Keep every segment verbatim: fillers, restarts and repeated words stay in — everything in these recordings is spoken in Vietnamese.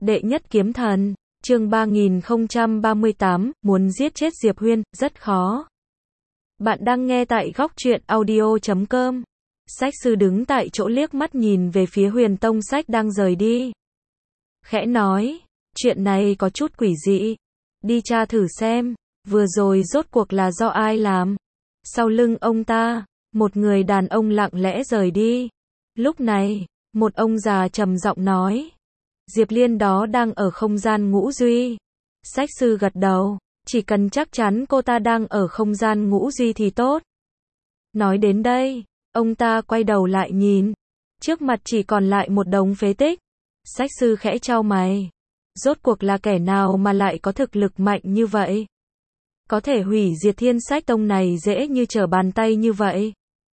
Đệ nhất kiếm thần, chương ba nghìn không trăm ba mươi tám, muốn giết chết Diệp Huyên, rất khó. Bạn đang nghe tại góc truyện audio chấm com. Sách sư đứng tại chỗ liếc mắt nhìn về phía Huyền Tông Sách đang rời đi. Khẽ nói, chuyện này có chút quỷ dị. Đi tra thử xem, vừa rồi rốt cuộc là do ai làm. Sau lưng ông ta, một người đàn ông lặng lẽ rời đi. Lúc này, một ông già trầm giọng nói. Diệp Liên đó đang ở không gian ngũ duy. Sách sư gật đầu, chỉ cần chắc chắn cô ta đang ở không gian ngũ duy thì tốt. Nói đến đây, ông ta quay đầu lại nhìn. Trước mặt chỉ còn lại một đống phế tích. Sách sư khẽ chau mày. Rốt cuộc là kẻ nào mà lại có thực lực mạnh như vậy? Có thể hủy diệt Thiên Sách Tông này dễ như trở bàn tay như vậy.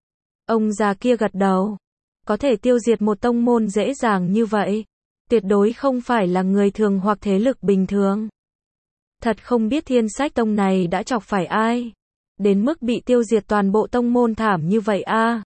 Ông già kia gật đầu. Có thể tiêu diệt một tông môn dễ dàng như vậy. Tuyệt đối không phải là người thường hoặc thế lực bình thường. Thật không biết Thiên Sách Tông này đã chọc phải ai. Đến mức bị tiêu diệt toàn bộ tông môn thảm như vậy a. À.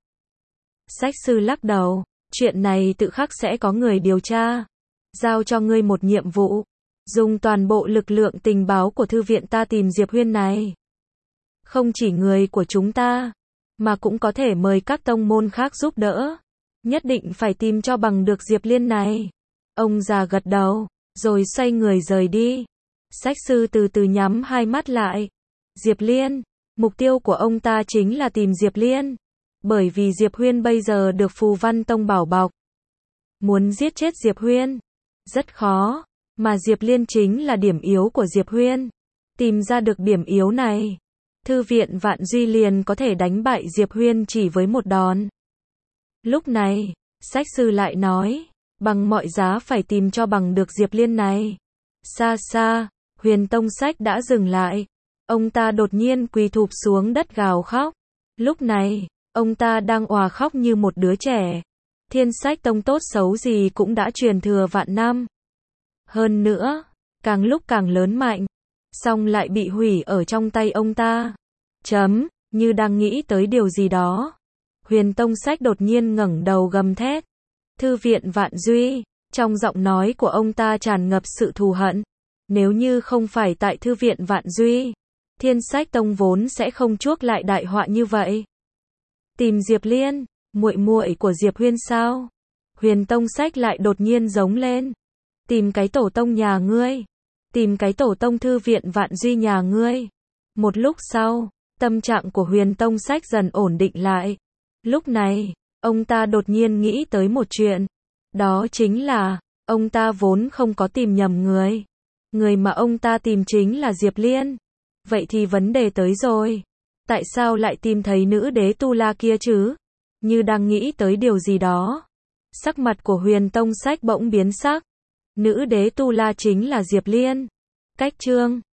Sách sư lắc đầu. Chuyện này tự khắc sẽ có người điều tra. Giao cho ngươi một nhiệm vụ. Dùng toàn bộ lực lượng tình báo của thư viện ta tìm Diệp Huyên này. Không chỉ người của chúng ta, mà cũng có thể mời các tông môn khác giúp đỡ. Nhất định phải tìm cho bằng được Diệp Liên này. Ông già gật đầu, rồi xoay người rời đi. Sách sư từ từ nhắm hai mắt lại. Diệp Liên, mục tiêu của ông ta chính là tìm Diệp Liên. Bởi vì Diệp Huyên bây giờ được Phù Văn Tông bảo bọc. Muốn giết chết Diệp Huyên, rất khó. Mà Diệp Liên chính là điểm yếu của Diệp Huyên. Tìm ra được điểm yếu này, thư viện Vạn Duy liền có thể đánh bại Diệp Huyên chỉ với một đòn. Lúc này, sách sư lại nói, bằng mọi giá phải tìm cho bằng được Diệp Liên này. Xa xa, Huyền Tông Sách đã dừng lại. Ông ta đột nhiên quỳ thụp xuống đất gào khóc. Lúc này, ông ta đang òa khóc như một đứa trẻ. Thiên Sách Tông tốt xấu gì cũng đã truyền thừa vạn năm. Hơn nữa, càng lúc càng lớn mạnh, xong lại bị hủy ở trong tay ông ta. Chấm, như đang nghĩ tới điều gì đó. Huyền Tông Sách đột nhiên ngẩng đầu gầm thét. Thư viện Vạn Duy, trong giọng nói của ông ta tràn ngập sự thù hận. Nếu như không phải tại Thư viện Vạn Duy, Thiên Sách Tông vốn sẽ không chuốc lại đại họa như vậy. Tìm Diệp Liên, muội muội của Diệp Huyên sao? Huyền Tông Sách lại đột nhiên giống lên. Tìm cái tổ tông nhà ngươi. Tìm cái tổ tông Thư viện Vạn Duy nhà ngươi. Một lúc sau, tâm trạng của Huyền Tông Sách dần ổn định lại. Lúc này, ông ta đột nhiên nghĩ tới một chuyện. Đó chính là, ông ta vốn không có tìm nhầm người. Người mà ông ta tìm chính là Diệp Liên. Vậy thì vấn đề tới rồi. Tại sao lại tìm thấy nữ đế Tu La kia chứ? Như đang nghĩ tới điều gì đó. Sắc mặt của Huyền Tông Sách bỗng biến sắc. Nữ đế Tu La chính là Diệp Liên. Cách chương